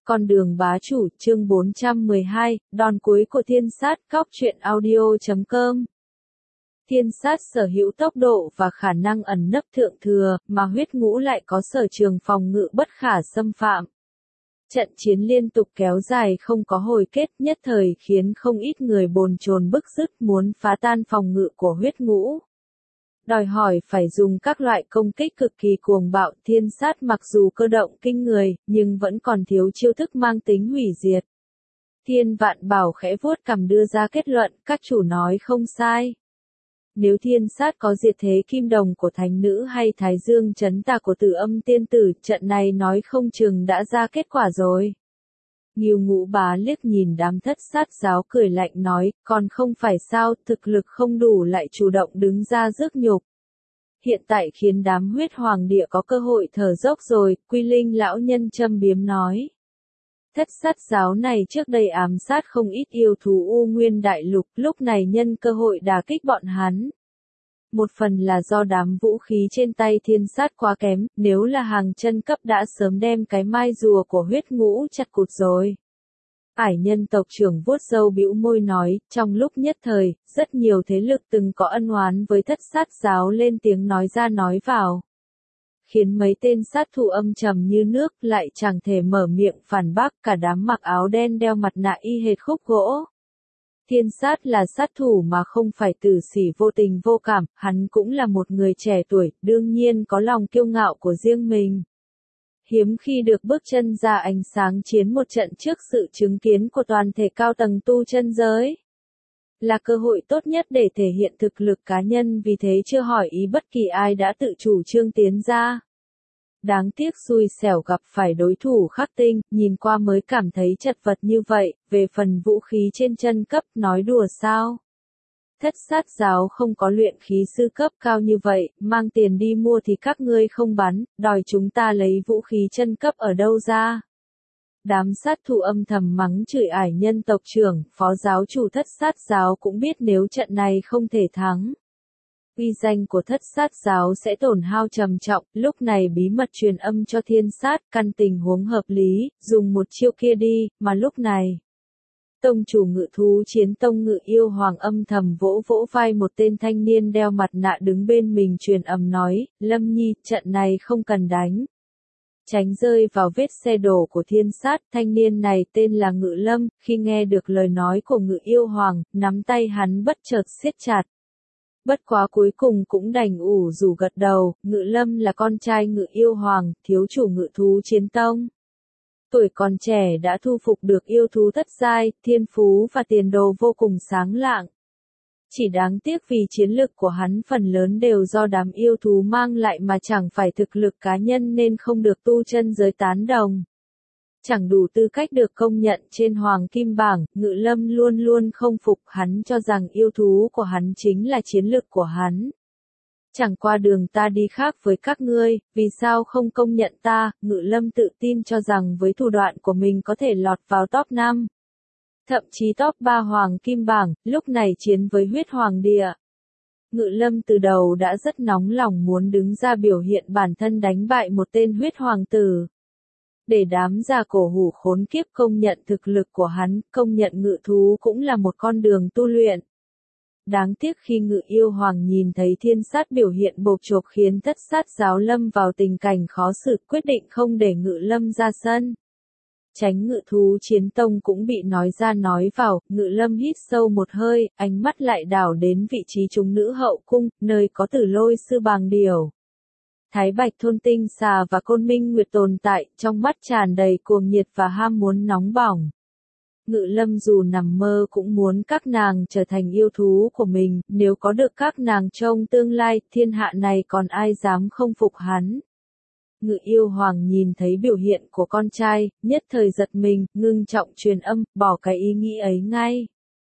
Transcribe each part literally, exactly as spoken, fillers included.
Con đường bá chủ, chương bốn trăm mười hai, đòn cuối của thiên sát, cóc truyện audio chấm com. Thiên sát sở hữu tốc độ và khả năng ẩn nấp thượng thừa, mà huyết ngũ lại có sở trường phòng ngự bất khả xâm phạm. Trận chiến liên tục kéo dài không có hồi kết, nhất thời khiến không ít người bồn chồn bức rứt muốn phá tan phòng ngự của huyết ngũ. Đòi hỏi phải dùng các loại công kích cực kỳ cuồng bạo. Thiên sát mặc dù cơ động kinh người, nhưng vẫn còn thiếu chiêu thức mang tính hủy diệt. Thiên Vạn Bảo khẽ vuốt cằm đưa ra kết luận, các chủ nói không sai. Nếu thiên sát có diệt thế kim đồng của thánh nữ hay thái dương chấn tà của Tử Âm tiên tử, trận này nói không chừng đã ra kết quả rồi. Ngưu Ngũ Bá liếc nhìn đám thất sát giáo cười lạnh nói, còn không phải sao, thực lực không đủ lại chủ động đứng ra rước nhục. Hiện tại khiến đám huyết hoàng địa có cơ hội thở dốc rồi, Quy Linh lão nhân châm biếm nói. Thất sát giáo này trước đây ám sát không ít yêu thú U Nguyên Đại Lục, lúc này nhân cơ hội đả kích bọn hắn. Một phần là do đám vũ khí trên tay thiên sát quá kém, nếu là hàng chân cấp đã sớm đem cái mai rùa của huyết ngũ chặt cụt rồi. Ải nhân tộc trưởng vuốt râu bĩu môi nói, trong lúc nhất thời, rất nhiều thế lực từng có ân oán với thất sát giáo lên tiếng nói ra nói vào. Khiến mấy tên sát thủ âm trầm như nước lại chẳng thể mở miệng phản bác, cả đám mặc áo đen đeo mặt nạ y hệt khúc gỗ. Thiên sát là sát thủ mà không phải tử sĩ vô tình vô cảm, hắn cũng là một người trẻ tuổi, đương nhiên có lòng kiêu ngạo của riêng mình. Hiếm khi được bước chân ra ánh sáng chiến một trận trước sự chứng kiến của toàn thể cao tầng tu chân giới. Là cơ hội tốt nhất để thể hiện thực lực cá nhân, vì thế chưa hỏi ý bất kỳ ai đã tự chủ trương tiến ra. Đáng tiếc xui xẻo gặp phải đối thủ khắc tinh, nhìn qua mới cảm thấy chật vật như vậy, về phần vũ khí trên chân cấp nói đùa sao. Thất sát giáo không có luyện khí sư cấp cao như vậy, mang tiền đi mua thì các ngươi không bán, đòi chúng ta lấy vũ khí chân cấp ở đâu ra. Đám sát thủ âm thầm mắng chửi ải nhân tộc trưởng, phó giáo chủ thất sát giáo cũng biết nếu trận này không thể thắng. Uy danh của thất sát giáo sẽ tổn hao trầm trọng, lúc này bí mật truyền âm cho thiên sát, căn tình huống hợp lý, dùng một chiêu kia đi, mà lúc này. Tông chủ Ngự Thú Chiến Tông Ngự Yêu Hoàng âm thầm vỗ vỗ vai một tên thanh niên đeo mặt nạ đứng bên mình truyền âm nói, Lâm Nhi, trận này không cần đánh. Tránh rơi vào vết xe đổ của thiên sát, thanh niên này tên là Ngự Lâm, khi nghe được lời nói của Ngự Yêu Hoàng, nắm tay hắn bất chợt siết chặt. Bất quá cuối cùng cũng đành ủ rủ gật đầu, Ngự Lâm là con trai Ngự Yêu Hoàng, thiếu chủ Ngự Thú Chiến Tông. Tuổi còn trẻ đã thu phục được yêu thú thất giai, thiên phú và tiền đồ vô cùng sáng lạng. Chỉ đáng tiếc vì chiến lực của hắn phần lớn đều do đám yêu thú mang lại mà chẳng phải thực lực cá nhân nên không được tu chân giới tán đồng. Chẳng đủ tư cách được công nhận trên Hoàng Kim Bảng, Ngự Lâm luôn luôn không phục, hắn cho rằng yêu thú của hắn chính là chiến lực của hắn. Chẳng qua đường ta đi khác với các ngươi, vì sao không công nhận ta, Ngự Lâm tự tin cho rằng với thủ đoạn của mình có thể lọt vào top năm. Thậm chí top ba Hoàng Kim Bảng, lúc này chiến với huyết hoàng địa. Ngự Lâm từ đầu đã rất nóng lòng muốn đứng ra biểu hiện bản thân đánh bại một tên huyết hoàng tử. Để đám già cổ hủ khốn kiếp công nhận thực lực của hắn, công nhận ngự thú cũng là một con đường tu luyện. Đáng tiếc khi Ngự Yêu Hoàng nhìn thấy thiên sát biểu hiện bộp chộp khiến thất sát giáo lâm vào tình cảnh khó xử, quyết định không để Ngự Lâm ra sân. Tránh Ngự Thú Chiến Tông cũng bị nói ra nói vào, Ngự Lâm hít sâu một hơi, ánh mắt lại đảo đến vị trí chúng nữ hậu cung, nơi có Tử Lôi sư bàng điểu. Thái Bạch Thôn Tinh Xà và Côn Minh Nguyệt tồn tại, trong mắt tràn đầy cuồng nhiệt và ham muốn nóng bỏng. Ngự Lâm dù nằm mơ cũng muốn các nàng trở thành yêu thú của mình, nếu có được các nàng trong tương lai, thiên hạ này còn ai dám không phục hắn. Ngự Yêu Hoàng nhìn thấy biểu hiện của con trai, nhất thời giật mình, ngưng trọng truyền âm, bỏ cái ý nghĩ ấy ngay.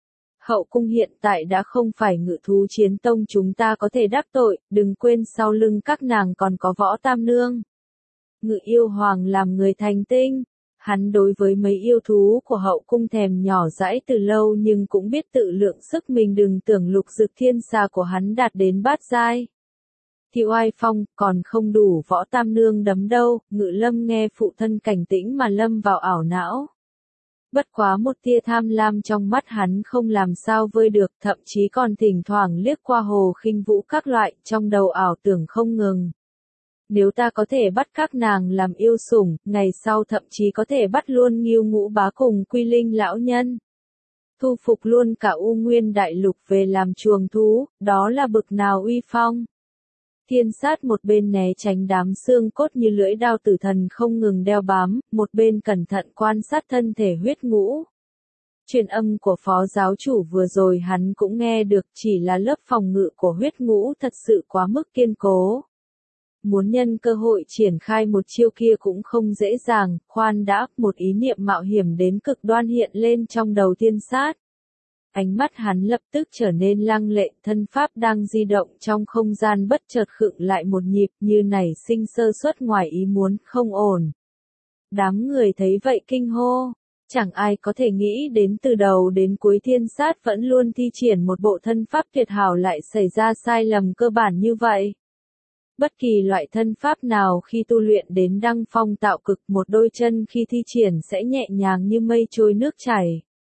Hậu cung hiện tại đã không phải Ngự Thú Chiến Tông chúng ta có thể đắc tội, đừng quên sau lưng các nàng còn có Võ Tam Nương. Ngự Yêu Hoàng làm người thành tinh, hắn đối với mấy yêu thú của hậu cung thèm nhỏ dãi từ lâu nhưng cũng biết tự lượng sức mình, đừng tưởng Lục Dực Thiên Xà của hắn đạt đến bát giai. thì oai phong, còn không đủ Võ Tam Nương đấm đâu, Ngự Lâm nghe phụ thân cảnh tĩnh mà lâm vào ảo não. Bất quá một tia tham lam trong mắt hắn không làm sao vơi được, thậm chí còn thỉnh thoảng liếc qua Hồ Khinh Vũ các loại, trong đầu ảo tưởng không ngừng. Nếu ta có thể bắt các nàng làm yêu sủng, ngày sau thậm chí có thể bắt luôn Ngưu Ngũ Bá cùng Quy Linh lão nhân. Thu phục luôn cả U Nguyên Đại Lục về làm chuồng thú, đó là bực nào uy phong. Thiên Sát một bên né tránh đám xương cốt như lưỡi đao tử thần không ngừng đeo bám, một bên cẩn thận quan sát thân thể huyết ngũ. Truyền âm của phó giáo chủ vừa rồi hắn cũng nghe được, chỉ là lớp phòng ngự của huyết ngũ thật sự quá mức kiên cố. Muốn nhân cơ hội triển khai một chiêu kia cũng không dễ dàng, khoan đã, một ý niệm mạo hiểm đến cực đoan hiện lên trong đầu Thiên Sát. Ánh mắt hắn lập tức trở nên lăng lệ, thân pháp đang di động trong không gian bất chợt khựng lại một nhịp, như nảy sinh sơ suất ngoài ý muốn, không ổn. Đám người thấy vậy kinh hô, chẳng ai có thể nghĩ đến từ đầu đến cuối Thiên Sát vẫn luôn thi triển một bộ thân pháp tuyệt hảo lại xảy ra sai lầm cơ bản như vậy. Bất kỳ loại thân pháp nào khi tu luyện đến đăng phong tạo cực, một đôi chân khi thi triển sẽ nhẹ nhàng như mây trôi nước chảy.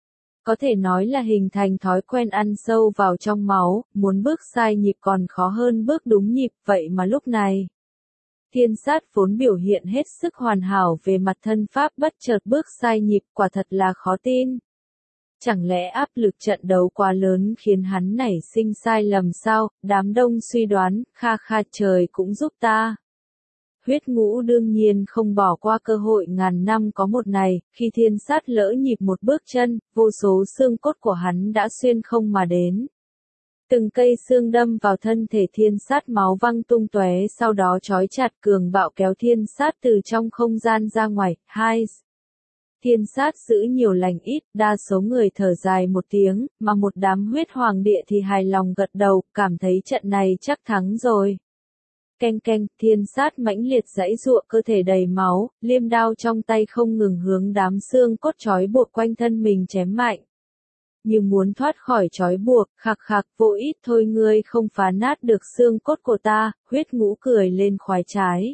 Có thể nói là hình thành thói quen ăn sâu vào trong máu, muốn bước sai nhịp còn khó hơn bước đúng nhịp, vậy mà lúc này. Thiên Sát vốn biểu hiện hết sức hoàn hảo về mặt thân pháp bất chợt bước sai nhịp, quả thật là khó tin. Chẳng lẽ áp lực trận đấu quá lớn khiến hắn nảy sinh sai lầm sao? Đám đông suy đoán, kha kha trời cũng giúp ta. Huyết ngũ đương nhiên không bỏ qua cơ hội ngàn năm có một này, khi Thiên Sát lỡ nhịp một bước chân, vô số xương cốt của hắn đã xuyên không mà đến. Từng cây xương đâm vào thân thể Thiên Sát, máu văng tung tóe, sau đó trói chặt cường bạo kéo Thiên Sát từ trong không gian ra ngoài. Hai. Thiên Sát giữ nhiều lành ít, đa số người thở dài một tiếng, mà một đám huyết hoàng địa thì hài lòng gật đầu, cảm thấy trận này chắc thắng rồi. Keng keng, Thiên Sát mãnh liệt giãy giụa, cơ thể đầy máu, liêm đao trong tay không ngừng hướng đám xương cốt trói buộc quanh thân mình chém mạnh. Như muốn thoát khỏi trói buộc, khạc khạc, vô ít thôi, ngươi không phá nát được xương cốt của ta, huyết ngũ cười lên khoái trái.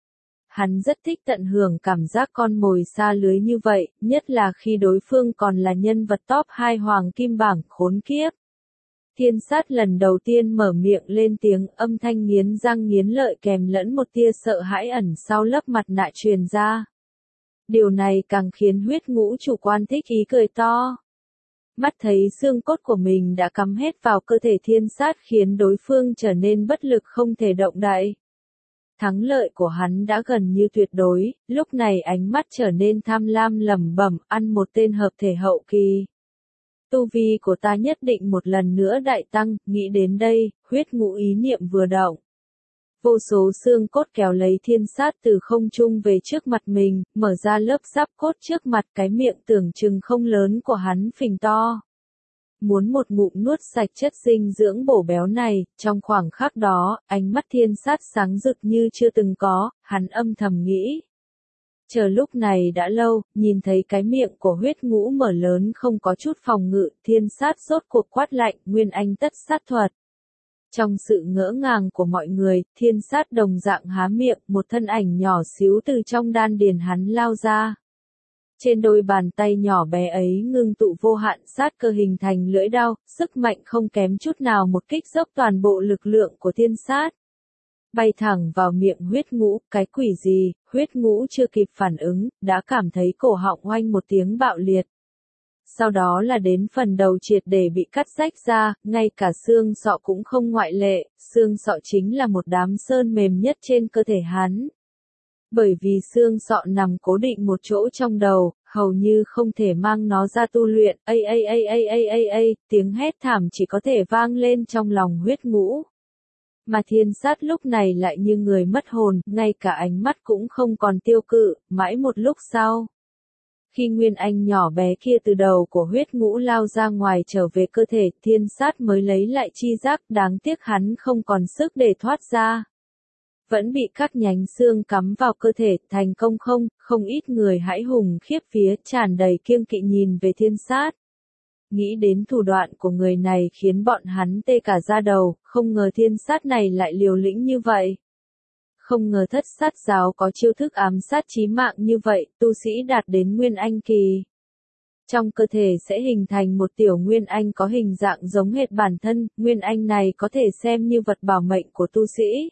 Hắn rất thích tận hưởng cảm giác con mồi xa lưới như vậy, nhất là khi đối phương còn là nhân vật top hai hoàng kim bảng, khốn kiếp. Thiên Sát lần đầu tiên mở miệng lên tiếng, âm thanh nghiến răng nghiến lợi kèm lẫn một tia sợ hãi ẩn sau lớp mặt nạ truyền ra. Điều này càng khiến huyết ngũ chủ quan thích ý cười to. Mắt thấy xương cốt của mình đã cắm hết vào cơ thể Thiên Sát khiến đối phương trở nên bất lực không thể động đậy. Thắng lợi của hắn đã gần như tuyệt đối, lúc này ánh mắt trở nên tham lam lẩm bẩm, ăn một tên hợp thể hậu kỳ. Tu vi của ta nhất định một lần nữa đại tăng, nghĩ đến đây, huyết ngũ ý niệm vừa động. Vô số xương cốt kéo lấy Thiên Sát từ không trung về trước mặt mình, mở ra lớp giáp cốt trước mặt, cái miệng tưởng chừng không lớn của hắn phình to. Muốn một ngụm nuốt sạch chất dinh dưỡng bổ béo này, trong khoảng khắc đó, ánh mắt Thiên Sát sáng rực như chưa từng có, hắn âm thầm nghĩ. Chờ lúc này đã lâu, nhìn thấy cái miệng của huyết ngũ mở lớn không có chút phòng ngự, Thiên Sát rốt cuộc quát lạnh, nguyên anh tất sát thuật. Trong sự ngỡ ngàng của mọi người, Thiên Sát đồng dạng há miệng, một thân ảnh nhỏ xíu từ trong đan điền hắn lao ra. Trên đôi bàn tay nhỏ bé ấy ngưng tụ vô hạn sát cơ hình thành lưỡi đao, sức mạnh không kém chút nào một kích dốc toàn bộ lực lượng của Thiên Sát. Bay thẳng vào miệng huyết ngũ, cái quỷ gì, huyết ngũ chưa kịp phản ứng, đã cảm thấy cổ họng oanh một tiếng bạo liệt. Sau đó là đến phần đầu triệt để bị cắt rách ra, ngay cả xương sọ cũng không ngoại lệ, xương sọ chính là một đám sơn mềm nhất trên cơ thể hắn. Bởi vì xương sọ nằm cố định một chỗ trong đầu, hầu như không thể mang nó ra tu luyện, a a a a a a a, tiếng hét thảm chỉ có thể vang lên trong lòng huyết ngũ. Mà Thiên Sát lúc này lại như người mất hồn, ngay cả ánh mắt cũng không còn tiêu cự, mãi một lúc sau. Khi nguyên anh nhỏ bé kia từ đầu của huyết ngũ lao ra ngoài trở về cơ thể, Thiên Sát mới lấy lại chi giác, đáng tiếc hắn không còn sức để thoát ra. Vẫn bị các nhánh xương cắm vào cơ thể, thành công không, không ít người hãi hùng khiếp vía, tràn đầy kiêng kỵ nhìn về Thiên Sát. Nghĩ đến thủ đoạn của người này khiến bọn hắn tê cả da đầu, không ngờ thiên sát này lại liều lĩnh như vậy. Không ngờ thất sát giáo có chiêu thức ám sát chí mạng như vậy, tu sĩ đạt đến Nguyên Anh kỳ. Trong cơ thể sẽ hình thành một tiểu Nguyên Anh có hình dạng giống hệt bản thân, Nguyên Anh này có thể xem như vật bảo mệnh của tu sĩ.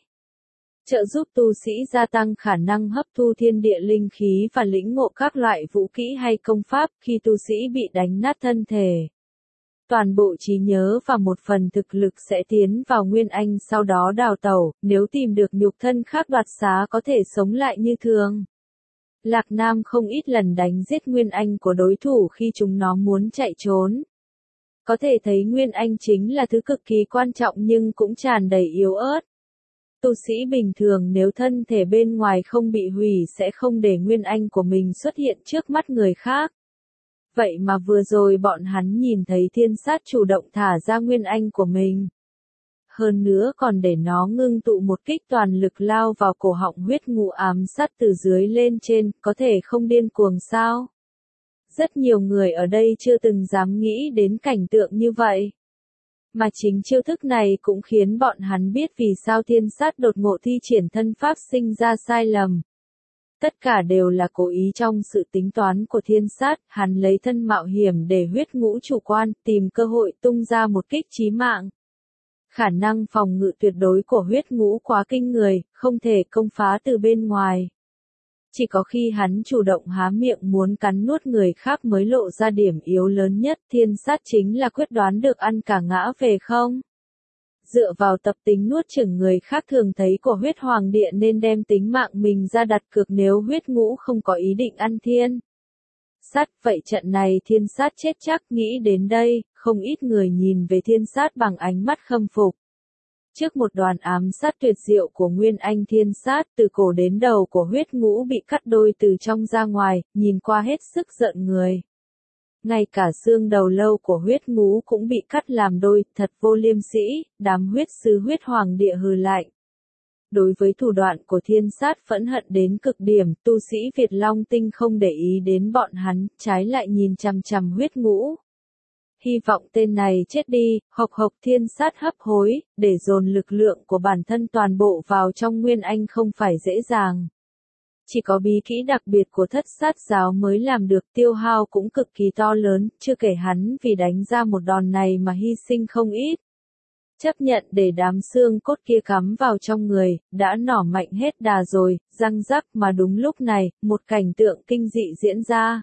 Trợ giúp tu sĩ gia tăng khả năng hấp thu thiên địa linh khí và lĩnh ngộ các loại vũ kỹ hay công pháp khi tu sĩ bị đánh nát thân thể. Toàn bộ trí nhớ và một phần thực lực sẽ tiến vào Nguyên Anh sau đó đào tẩu, nếu tìm được nhục thân khác đoạt xá có thể sống lại như thường. Lạc Nam không ít lần đánh giết Nguyên Anh của đối thủ khi chúng nó muốn chạy trốn. Có thể thấy Nguyên Anh chính là thứ cực kỳ quan trọng nhưng cũng tràn đầy yếu ớt. Tu sĩ bình thường nếu thân thể bên ngoài không bị hủy sẽ không để Nguyên Anh của mình xuất hiện trước mắt người khác. Vậy mà vừa rồi bọn hắn nhìn thấy thiên sát chủ động thả ra Nguyên Anh của mình. Hơn nữa còn để nó ngưng tụ một kích toàn lực lao vào cổ họng huyết ngũ ám sát từ dưới lên trên, có thể không điên cuồng sao? Rất nhiều người ở đây chưa từng dám nghĩ đến cảnh tượng như vậy. Mà chính chiêu thức này cũng khiến bọn hắn biết vì sao thiên sát đột ngộ thi triển thân pháp sinh ra sai lầm. Tất cả đều là cố ý trong sự tính toán của thiên sát, hắn lấy thân mạo hiểm để huyết ngũ chủ quan, tìm cơ hội tung ra một kích chí mạng. Khả năng phòng ngự tuyệt đối của huyết ngũ quá kinh người, không thể công phá từ bên ngoài. Chỉ có khi hắn chủ động há miệng muốn cắn nuốt người khác mới lộ ra điểm yếu lớn nhất, thiên sát chính là quyết đoán được ăn cả ngã về không. Dựa vào tập tính nuốt chửng người khác thường thấy của huyết hoàng địa nên đem tính mạng mình ra đặt cược nếu huyết ngũ không có ý định ăn thiên sát, vậy trận này thiên sát chết chắc. Nghĩ đến đây, không ít người nhìn về thiên sát bằng ánh mắt khâm phục. Trước một đoàn ám sát tuyệt diệu của Nguyên Anh thiên sát, từ cổ đến đầu của huyết ngũ bị cắt đôi từ trong ra ngoài, nhìn qua hết sức giận người. Ngay cả xương đầu lâu của huyết ngũ cũng bị cắt làm đôi, thật vô liêm sĩ, đám huyết sứ huyết hoàng địa hừ lạnh. Đối với thủ đoạn của thiên sát phẫn hận đến cực điểm, tu sĩ Việt Long Tinh không để ý đến bọn hắn, trái lại nhìn chằm chằm huyết ngũ. Hy vọng tên này chết đi, hộc hộc thiên sát hấp hối, để dồn lực lượng của bản thân toàn bộ vào trong Nguyên Anh không phải dễ dàng. Chỉ có bí kỹ đặc biệt của thất sát giáo mới làm được, tiêu hao cũng cực kỳ to lớn, chưa kể hắn vì đánh ra một đòn này mà hy sinh không ít. Chấp nhận để đám xương cốt kia cắm vào trong người, đã nỏ mạnh hết đà rồi, răng rắc mà đúng lúc này, một cảnh tượng kinh dị diễn ra.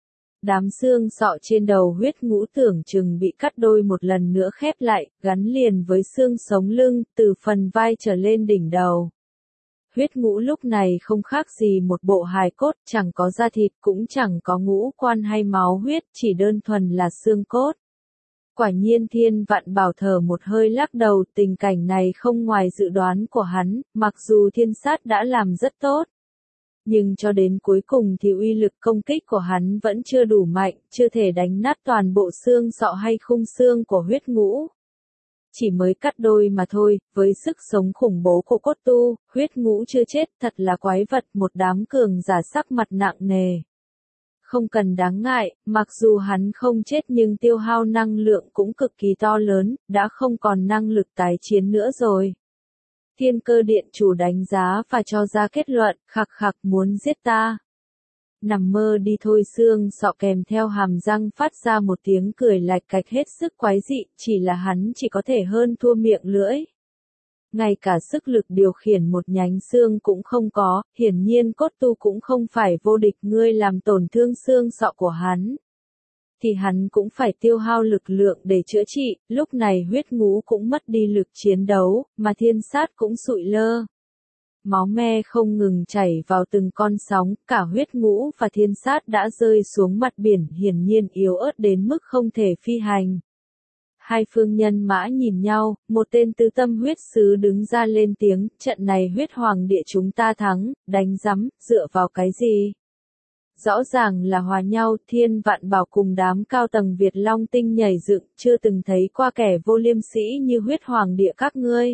Đám xương sọ trên đầu huyết ngũ tưởng chừng bị cắt đôi một lần nữa khép lại, gắn liền với xương sống lưng, từ phần vai trở lên đỉnh đầu. Huyết ngũ lúc này không khác gì một bộ hài cốt, chẳng có da thịt cũng chẳng có ngũ quan hay máu huyết, chỉ đơn thuần là xương cốt. Quả nhiên Thiên Vạn Bảo thở một hơi lắc đầu, tình cảnh này không ngoài dự đoán của hắn, mặc dù thiên sát đã làm rất tốt. Nhưng cho đến cuối cùng thì uy lực công kích của hắn vẫn chưa đủ mạnh, chưa thể đánh nát toàn bộ xương sọ hay khung xương của huyết ngũ. Chỉ mới cắt đôi mà thôi, với sức sống khủng bố của cốt tu, huyết ngũ chưa chết, thật là quái vật, một đám cường giả sắc mặt nặng nề. Không cần đáng ngại, mặc dù hắn không chết nhưng tiêu hao năng lượng cũng cực kỳ to lớn, đã không còn năng lực tái chiến nữa rồi. Thiên Cơ Điện chủ đánh giá và cho ra kết luận, khặc khặc muốn giết ta. Nằm mơ đi thôi, xương sọ kèm theo hàm răng phát ra một tiếng cười lạch cạch hết sức quái dị, chỉ là hắn chỉ có thể hơn thua miệng lưỡi. Ngay cả sức lực điều khiển một nhánh xương cũng không có, hiển nhiên cốt tu cũng không phải vô địch, ngươi làm tổn thương xương sọ của hắn. Thì hắn cũng phải tiêu hao lực lượng để chữa trị, lúc này huyết ngũ cũng mất đi lực chiến đấu, mà thiên sát cũng sụi lơ. Máu me không ngừng chảy vào từng con sóng, cả huyết ngũ và thiên sát đã rơi xuống mặt biển, hiển nhiên yếu ớt đến mức không thể phi hành. Hai phương nhân mã nhìn nhau, một tên tứ tâm huyết sứ đứng ra lên tiếng, trận này huyết hoàng địa chúng ta thắng, đánh rắm, dựa vào cái gì? Rõ ràng là hòa nhau, Thiên Vạn Bảo cùng đám cao tầng Việt Long Tinh nhảy dựng, chưa từng thấy qua kẻ vô liêm sĩ như huyết hoàng địa các ngươi.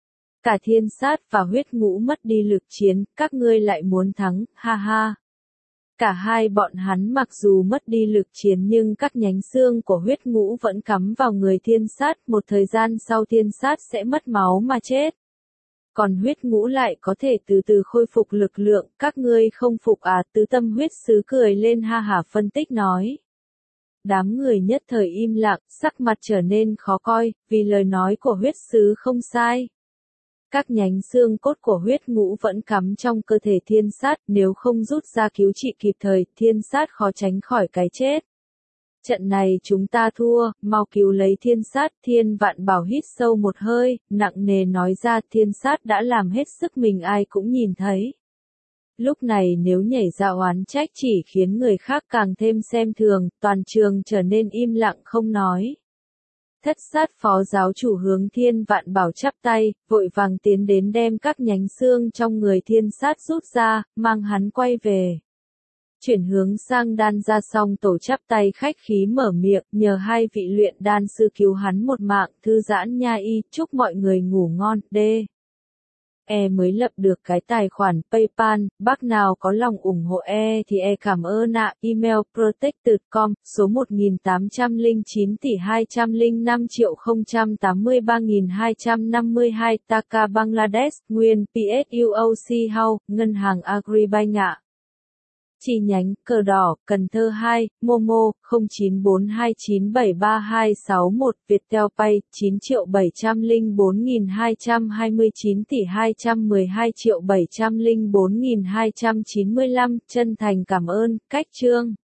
Cả thiên sát và huyết ngũ mất đi lực chiến, các ngươi lại muốn thắng, ha ha. Cả hai bọn hắn mặc dù mất đi lực chiến nhưng các nhánh xương của huyết ngũ vẫn cắm vào người thiên sát, một thời gian sau thiên sát sẽ mất máu mà chết. Còn huyết ngũ lại có thể từ từ khôi phục lực lượng, các ngươi không phục à? Tứ tâm huyết sứ cười lên ha hả phân tích nói. Đám người nhất thời im lặng, sắc mặt trở nên khó coi, vì lời nói của huyết sứ không sai. Các nhánh xương cốt của huyết ngũ vẫn cắm trong cơ thể thiên sát, nếu không rút ra cứu trị kịp thời, thiên sát khó tránh khỏi cái chết. Trận này chúng ta thua, mau cứu lấy thiên sát. Thiên Vạn Bảo hít sâu một hơi, nặng nề nói ra, thiên sát đã làm hết sức mình, ai cũng nhìn thấy. Lúc này nếu nhảy ra oán trách chỉ khiến người khác càng thêm xem thường, toàn trường trở nên im lặng không nói. Thất sát phó giáo chủ hướng Thiên Vạn Bảo chắp tay, vội vàng tiến đến đem các nhánh xương trong người thiên sát rút ra, mang hắn quay về. Chuyển hướng sang đan ra xong tổ chắp tay khách khí mở miệng, nhờ hai vị luyện đan sư cứu hắn một mạng, thư giãn nha y, chúc mọi người ngủ ngon, D. E mới lập được cái tài khoản PayPal, bác nào có lòng ủng hộ E thì E cảm ơn ạ. Email protected chấm com, số một nghìn tám trăm lẻ chín tỷ hai trăm lẻ năm triệu không trăm tám mươi ba nghìn hai trăm năm mươi hai, Dhaka Bangladesh, nguyên pê ét u ô xê House, Ngân hàng Agribank ạ. Chi nhánh, Cờ Đỏ, Cần Thơ hai, Momo, không chín bốn hai chín bảy ba hai sáu một, Viettel Pay, chín triệu bảy trăm lẻ bốn nghìn hai trăm hai mươi chín tỷ hai trăm mười hai triệu bảy trăm lẻ bốn nghìn hai trăm chín mươi lăm, chân thành cảm ơn, cách chương.